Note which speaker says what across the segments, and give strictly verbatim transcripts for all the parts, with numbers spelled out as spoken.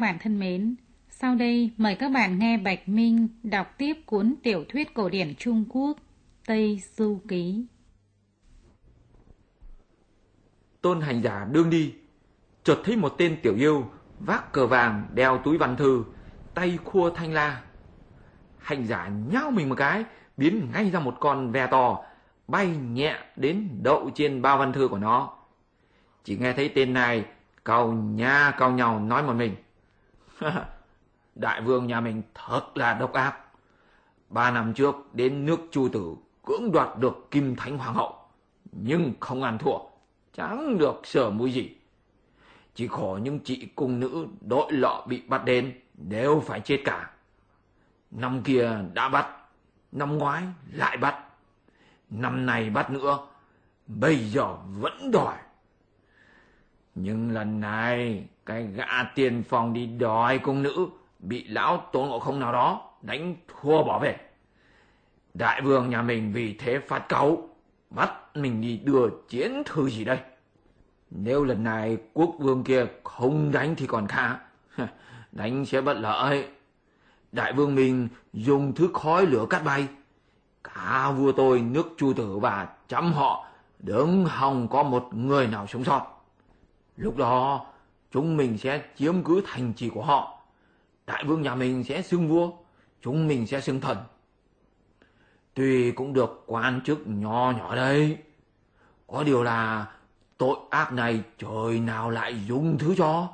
Speaker 1: bạn thân mến, sau đây mời các bạn nghe Bạch Minh đọc tiếp cuốn tiểu thuyết cổ điển Trung Quốc Tây Du Ký.
Speaker 2: Tôn hành giả đương đi, chợt thấy một tên tiểu yêu vác cờ vàng, đeo túi văn thư, tay khua thanh la. Hành giả nhao mình một cái, biến ngay ra một con ve to, bay nhẹ đến đậu trên bao văn thư của nó. Chỉ nghe thấy tên này cau nha cau nhau nói một mình: Đại vương nhà mình thật là độc ác. Ba năm trước đến nước Chu Tử cưỡng đoạt được Kim Thánh Hoàng hậu, nhưng không ăn thua, chẳng được sờ mũi gì. Chỉ khổ những chị cung nữ đội lọ bị bắt đến đều phải chết cả. Năm kia đã bắt, năm ngoái lại bắt, năm nay bắt nữa, bây giờ vẫn đòi. Nhưng lần này cái gã tiền phòng đi đòi cung nữ bị lão Tôn Ngộ Không nào đó đánh thua bỏ về. Đại vương nhà mình vì thế phát cáu, bắt mình đi đưa chiến thư gì đây. Nếu lần này quốc vương kia không đánh thì còn khá, đánh sẽ bất lợi. Đại vương mình dùng thứ khói lửa cắt bay, cả vua tôi nước Chu Tử và trăm họ đứng hòng có một người nào sống sót. Lúc đó chúng mình sẽ chiếm cứ thành trì của họ. Đại vương nhà mình sẽ xưng vua, chúng mình sẽ xưng thần. Tuy cũng được quan chức nho nhỏ đây, có điều là tội ác này trời nào lại dung thứ cho.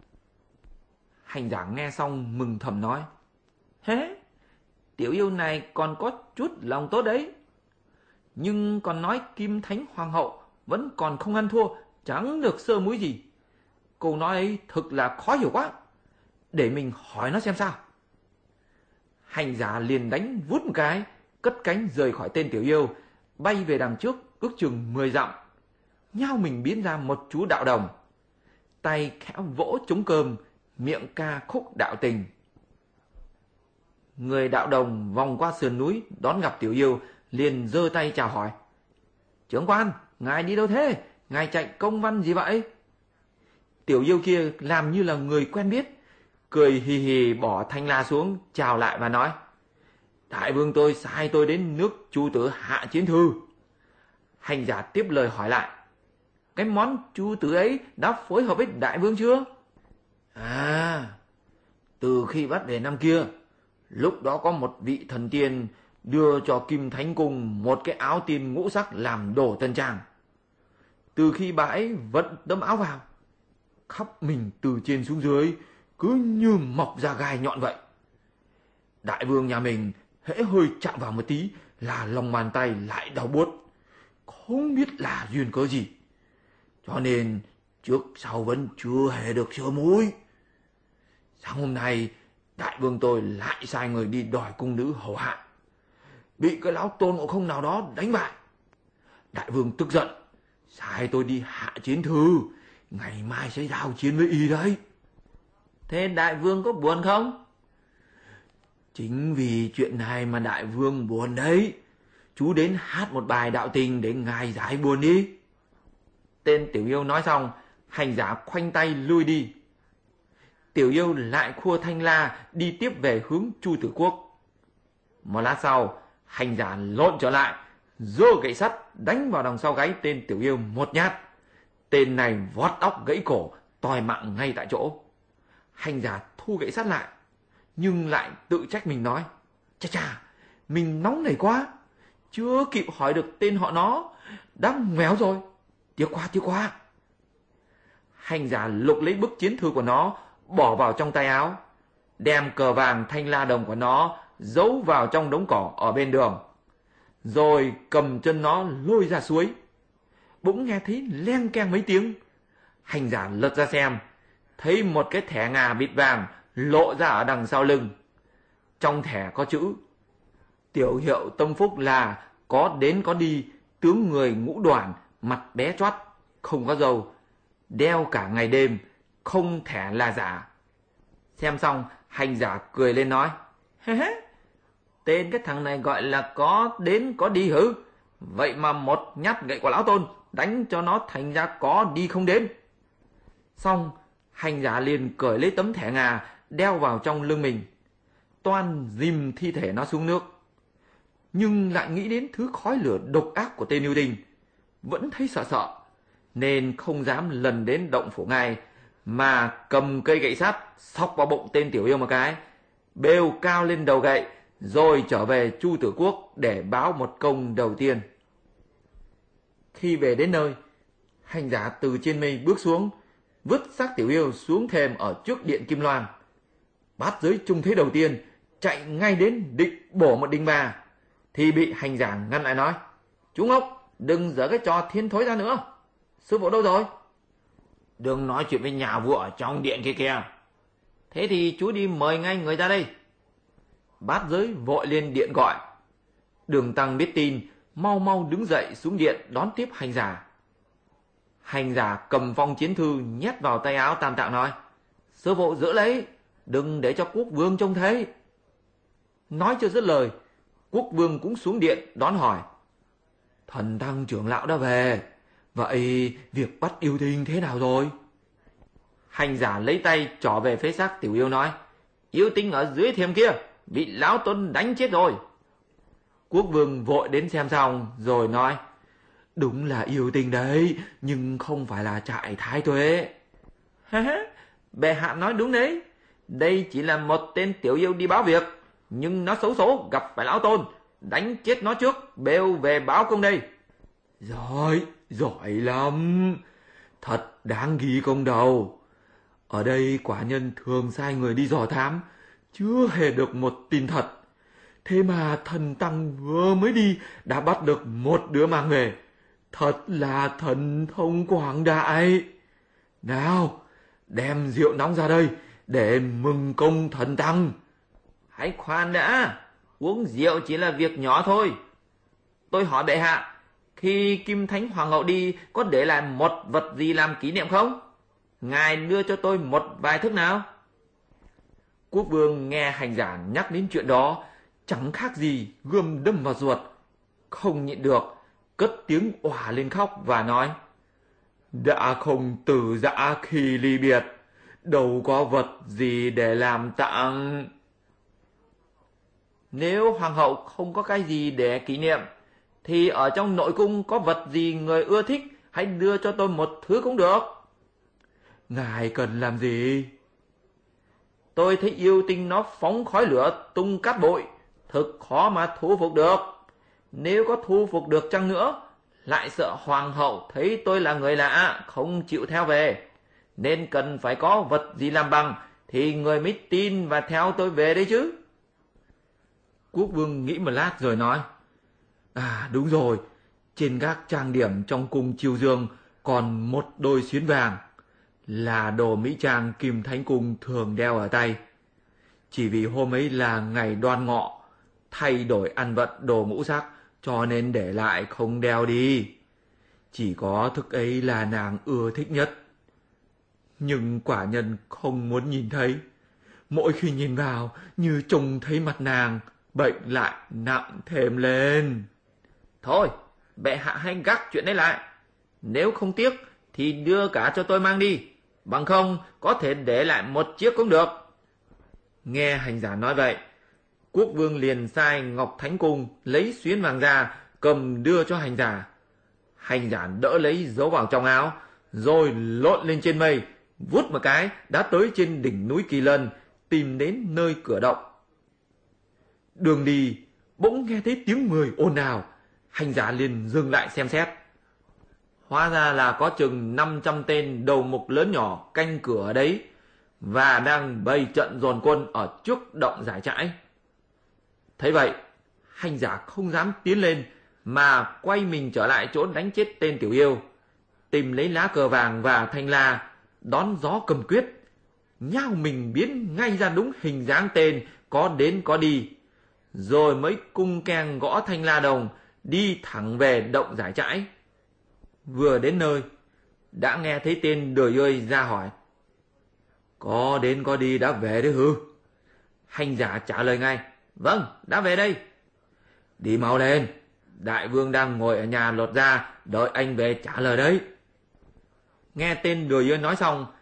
Speaker 2: Hành giả nghe xong mừng thầm nói: Hế, tiểu yêu này còn có chút lòng tốt đấy. Nhưng còn nói Kim Thánh Hoàng hậu vẫn còn không ăn thua, chẳng được sơ mũi gì. Câu nói ấy thực là khó hiểu quá. Để mình hỏi nó xem sao. Hành giả liền đánh vút một cái, cất cánh rời khỏi tên tiểu yêu, bay về đằng trước ước chừng mười dặm. Nhao mình biến ra một chú đạo đồng, tay khẽ vỗ trống cơm, miệng ca khúc đạo tình. Người đạo đồng vòng qua sườn núi đón gặp tiểu yêu, liền giơ tay chào hỏi: Trưởng quan, ngài đi đâu thế? Ngài chạy công văn gì vậy? Tiểu yêu kia làm như là người quen biết, cười hì hì bỏ thanh la xuống, chào lại và nói: Đại vương tôi sai tôi đến nước Chu Tử hạ chiến thư. Hành giả tiếp lời hỏi lại: Cái món Chu Tử ấy đã phối hợp với đại vương chưa? À, từ khi bắt về năm kia, lúc đó có một vị thần tiên đưa cho Kim Thánh Cung một cái áo tiên ngũ sắc làm đồ tân trang. Từ khi bà ấy vận tấm áo vào, khắp mình từ trên xuống dưới cứ như mọc ra gai nhọn vậy. Đại vương nhà mình hễ hơi chạm vào một tí là lòng bàn tay lại đau buốt, không biết là duyên cớ gì. Cho nên trước sau vẫn chưa hề được sửa mũi. Sáng hôm nay đại vương tôi lại sai người đi đòi cung nữ hầu hạ, bị cái lão Tôn Ngộ Không nào đó đánh bại. Đại vương tức giận, sai tôi đi hạ chiến thư, ngày mai sẽ giao chiến với y đấy. Thế đại vương có buồn không? Chính vì chuyện này mà đại vương buồn đấy. Chú đến hát một bài đạo tình để ngài giải buồn đi. Tên tiểu yêu nói xong, hành giả khoanh tay lui đi. Tiểu yêu lại khua thanh la đi tiếp về hướng Chu Tử Quốc. Một lát sau, hành giả lộn trở lại, giơ gậy sắt đánh vào đằng sau gáy tên tiểu yêu một nhát. Tên này vót óc gãy cổ, toi mạng ngay tại chỗ. Hành giả thu gậy sắt lại, nhưng lại tự trách mình nói: Chà chà, mình nóng nảy quá, chưa kịp hỏi được tên họ nó, đã ngoéo rồi, tiếc quá tiếc quá. Hành giả lục lấy bức chiến thư của nó, bỏ vào trong tay áo, đem cờ vàng thanh la đồng của nó giấu vào trong đống cỏ ở bên đường, rồi cầm chân nó lôi ra suối. Bỗng nghe thấy leng keng mấy tiếng. Hành giả lật ra xem, thấy một cái thẻ ngà bịt vàng lộ ra ở đằng sau lưng. Trong thẻ có chữ: Tiểu hiệu tâm phúc là có đến có đi, tướng người ngũ đoàn, mặt bé choắt, không có râu, đeo cả ngày đêm, không thẻ là giả. Xem xong, hành giả cười lên nói: Hê hê, tên cái thằng này gọi là có đến có đi hử? Vậy mà một nhát gậy của lão Tôn đánh cho nó thành ra có đi không đến. Xong, Hành giả liền cởi lấy tấm thẻ ngà đeo vào trong lưng mình, toan dìm thi thể nó xuống nước. Nhưng lại nghĩ đến thứ khói lửa độc ác của tên yêu tinh, vẫn thấy sợ sợ, nên không dám lần đến động phủ ngay, mà cầm cây gậy sắt xóc vào bụng tên tiểu yêu một cái, bêu cao lên đầu gậy, rồi trở về Chu Tử Quốc để báo một công đầu tiên. Khi về đến nơi, hành giả từ trên mây bước xuống, vứt xác tiểu yêu xuống thềm ở trước điện Kim Loan. Bát giới trông thấy đầu tiên, chạy ngay đến định bổ một đinh ba, thì bị hành giả ngăn lại nói: "Chú ngốc, đừng giở cái trò thiên thối ra nữa. Sư phụ đâu rồi?"
Speaker 3: "Đừng nói chuyện với nhà vua ở trong điện kia kìa."
Speaker 2: "Thế thì chú đi mời ngay người ra đây." Bát giới vội lên điện gọi. Đường Tăng biết tin, mau mau đứng dậy xuống điện đón tiếp hành giả. Hành giả cầm phong chiến thư nhét vào tay áo Tam Tạng nói: "Sư phụ giữ lấy, đừng để cho Quốc Vương trông thấy." Nói chưa dứt lời, Quốc Vương cũng xuống điện đón hỏi: "Thần Tăng trưởng lão đã về, vậy việc bắt yêu tinh thế nào rồi?" Hành giả lấy tay trỏ về phía xác tiểu yêu nói: "Yêu tinh ở dưới thềm kia, bị lão tôn đánh chết rồi." Quốc Vương vội đến xem xong rồi nói: "Đúng là yêu tinh đấy, nhưng không phải là trại thái tuế."
Speaker 3: "Ha ha, bệ hạ nói đúng đấy. Đây chỉ là một tên tiểu yêu đi báo việc, nhưng nó xấu số gặp phải lão tôn, đánh chết nó trước, bêu về báo công đây."
Speaker 2: "Giỏi, giỏi lắm. Thật đáng ghi công đầu. Ở đây quả nhân thường sai người đi dò thám, chưa hề được một tin thật. Thế mà thần Tăng vừa mới đi đã bắt được một đứa mang về. Thật là thần thông quảng đại. Nào, đem rượu nóng ra đây để mừng công thần Tăng."
Speaker 3: "Hãy khoan đã, uống rượu chỉ là việc nhỏ thôi. Tôi hỏi bệ hạ, khi Kim Thánh Hoàng hậu đi có để lại một vật gì làm kỷ niệm không? Ngài đưa cho tôi một vài thức nào."
Speaker 2: Quốc Vương nghe hành giả nhắc đến chuyện đó, chẳng khác gì gươm đâm vào ruột, không nhịn được, cất tiếng òa lên khóc và nói: "Đã không từ giã khi ly biệt, đâu có vật gì để làm tặng."
Speaker 3: "Nếu hoàng hậu không có cái gì để kỷ niệm, thì ở trong nội cung có vật gì người ưa thích, hãy đưa cho tôi một thứ cũng được."
Speaker 2: "Ngài cần làm gì?"
Speaker 3: "Tôi thấy yêu tinh nó phóng khói lửa tung cát bụi, thực khó mà thu phục được. Nếu có thu phục được chăng nữa, lại sợ hoàng hậu thấy tôi là người lạ, không chịu theo về. Nên cần phải có vật gì làm bằng, thì người mới tin và theo tôi về đấy chứ."
Speaker 2: Quốc Vương nghĩ một lát rồi nói: "À đúng rồi, trên các trang điểm trong cung Chiêu Dương còn một đôi xuyến vàng, là đồ mỹ trang Kim Thánh Cung thường đeo ở tay. Chỉ vì hôm ấy là ngày Đoan Ngọ, thay đổi ăn vận đồ ngũ sắc, cho nên để lại không đeo đi. Chỉ có thức ấy là nàng ưa thích nhất. Nhưng quả nhân không muốn nhìn thấy. Mỗi khi nhìn vào như trông thấy mặt nàng, bệnh lại nặng thêm lên."
Speaker 3: "Thôi, bệ hạ hãy gác chuyện đấy lại. Nếu không tiếc thì đưa cả cho tôi mang đi, bằng không có thể để lại một chiếc cũng được."
Speaker 2: Nghe hành giả nói vậy, Quốc Vương liền sai Ngọc Thánh Cung lấy xuyến vàng ra, cầm đưa cho hành giả. Hành giả đỡ lấy giấu vào trong áo, rồi lộn lên trên mây, vút một cái đã tới trên đỉnh núi Kỳ Lân, tìm đến nơi cửa động. Đường đi, bỗng nghe thấy tiếng người ồn ào. Hành giả liền dừng lại xem xét. Hóa ra là có chừng năm trăm tên đầu mục lớn nhỏ canh cửa ở đấy, và đang bày trận dồn quân ở trước động giải trãi. Thấy vậy, hành giả không dám tiến lên, mà quay mình trở lại chỗ đánh chết tên tiểu yêu, tìm lấy lá cờ vàng và thanh la, đón gió cầm quyết, nhao mình biến ngay ra đúng hình dáng tên có đến có đi, rồi mới cung keng gõ thanh la đồng, đi thẳng về động giải trãi. Vừa đến nơi, đã nghe thấy tên Đời Ơi ra hỏi: "Có đến có đi đã về đấy hư?" Hành giả trả lời ngay: "Vâng, đã về đây." "Đi mau lên, đại vương đang ngồi ở nhà lột ra, đợi anh về trả lời đấy." Nghe tên Đời Ơi nói xong,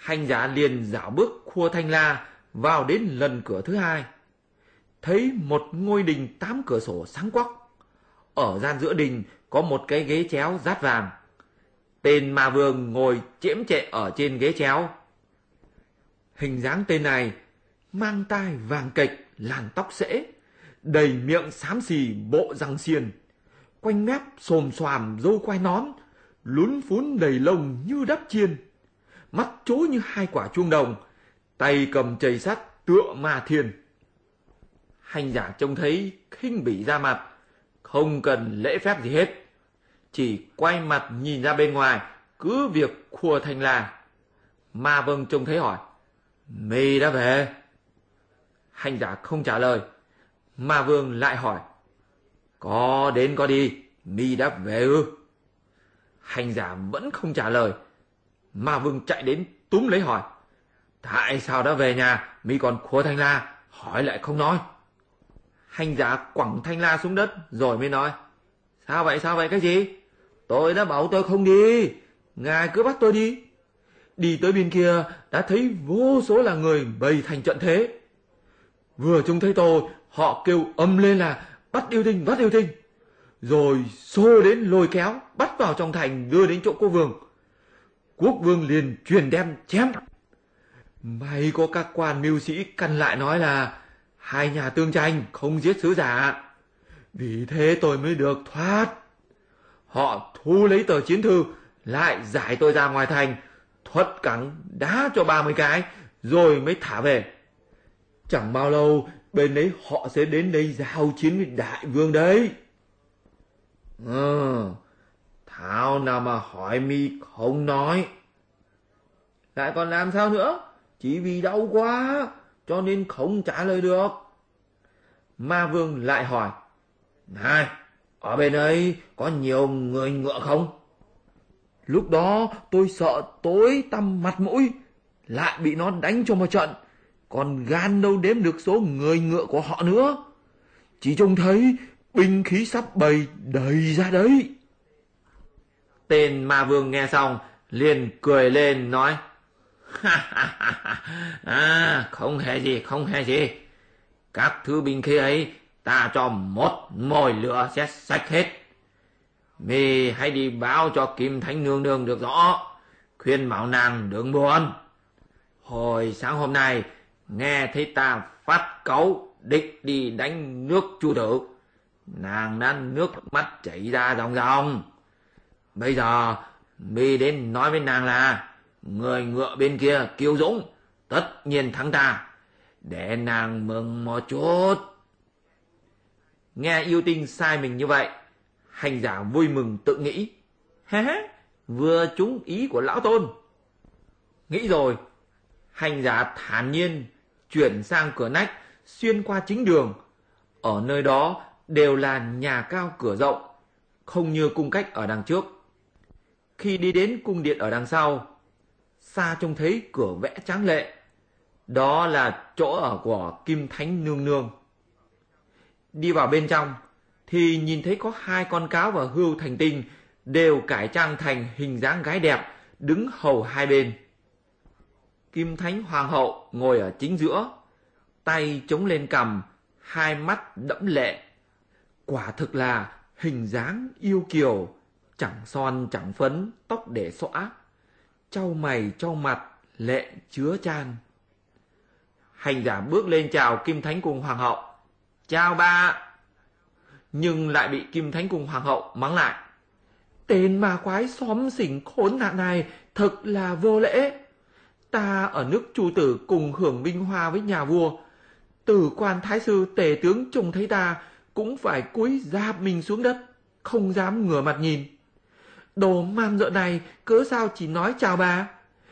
Speaker 2: Hành giả liền dạo bước khua thanh la vào đến lần cửa thứ hai. Thấy một ngôi đình tám cửa sổ sáng quắc. Ở gian giữa đình có một cái ghế chéo dát vàng. Tên ma vương ngồi chễm chệ ở trên ghế chéo. Hình dáng tên này mang tai vàng kịch, làn tóc xễ, đầy miệng xám xì bộ răng xiên, quanh mép xồm xoàm râu quai nón, lún phún đầy lông như đắp chiên, mắt chố như hai quả chuông đồng, tay cầm chày sắt tựa ma thiên. Hành giả trông thấy khinh bỉ ra mặt, không cần lễ phép gì hết, chỉ quay mặt nhìn ra bên ngoài, cứ việc khua thanh la. Ma vương trông thấy hỏi: "Mi đã về?" Hành giả không trả lời. Ma vương lại hỏi: "Có đến có đi, mi đã về ư?" Hành giả vẫn không trả lời. Ma vương chạy đến túm lấy hỏi: "Tại sao đã về nhà, mi còn khua thanh la, hỏi lại không nói?" Hành giả quẳng thanh la xuống đất rồi mới nói: "Sao vậy, sao vậy, cái gì? Tôi đã bảo tôi không đi, ngài cứ bắt tôi đi. Đi tới bên kia đã thấy vô số là người bày thành trận thế. Vừa trông thấy tôi, họ kêu ầm lên là bắt yêu tinh, bắt yêu tinh. Rồi xô đến lôi kéo, bắt vào trong thành đưa đến chỗ quốc vương. Quốc vương liền truyền đem chém. May có các quan mưu sĩ căn lại nói là hai nhà tương tranh, không giết sứ giả. Vì thế tôi mới được thoát. Họ thu lấy tờ chiến thư, lại giải tôi ra ngoài thành, thuật cẳng đá cho ba mươi cái, rồi mới thả về. Chẳng bao lâu, bên đấy họ sẽ đến đây giao chiến với đại vương đấy." "Ừ, thảo nào mà hỏi mi không nói." "Lại còn làm sao nữa? Chỉ vì đau quá, cho nên không trả lời được." Ma vương lại hỏi: "Này, ở bên ấy có nhiều người ngựa không?" Lúc đó tôi sợ tối tăm mặt mũi, lại bị nó đánh cho một trận, còn gan đâu đếm được số người ngựa của họ nữa. Chỉ trông thấy binh khí sắp bày đầy ra đấy. Tên ma vương nghe xong liền cười lên nói: "À, không hề gì, không hề gì. Các thứ binh khí ấy ta cho một mồi lửa sẽ sạch hết. Mi hãy đi báo cho Kim Thánh Nương Nương được rõ, khuyên bảo nàng đừng buồn. Hồi sáng hôm nay nghe thấy ta phát cáu định đi đánh nước Chu Tử, nàng đã nước mắt chảy ra ròng ròng. Bây giờ mi đến nói với nàng là người ngựa bên kia kiêu dũng, tất nhiên thắng ta, để nàng mừng một chút." Nghe yêu tinh sai mình như vậy, hành giả vui mừng tự nghĩ: "Hé hé, vừa trúng ý của lão tôn." Nghĩ rồi, hành giả thản nhiên chuyển sang cửa nách, xuyên qua chính đường. Ở nơi đó đều là nhà cao cửa rộng, không như cung cách ở đằng trước. Khi đi đến cung điện ở đằng sau, xa trông thấy cửa vẽ tráng lệ. Đó là chỗ ở của Kim Thánh Nương Nương. Đi vào bên trong thì nhìn thấy có hai con cáo và hươu thành tinh đều cải trang thành hình dáng gái đẹp, đứng hầu hai bên. Kim Thánh Hoàng hậu ngồi ở chính giữa, tay chống lên cằm, hai mắt đẫm lệ. Quả thực là hình dáng yêu kiều, chẳng son chẳng phấn, tóc để xõa, chau mày chau mặt, lệ chứa chan. Hành giả bước lên chào Kim Thánh cùng Hoàng hậu: "Chào bà." Nhưng lại bị Kim Thánh cùng Hoàng hậu mắng lại: "Tên ma quái xóm xỉnh khốn nạn này thật là vô lễ. Ta ở nước Chu Tử cùng hưởng vinh hoa với nhà vua, Tử quan thái sư tể tướng trông thấy ta cũng phải cúi rạp mình xuống đất, không dám ngửa mặt nhìn. Đồ man dợ này cớ sao chỉ nói chào bà?"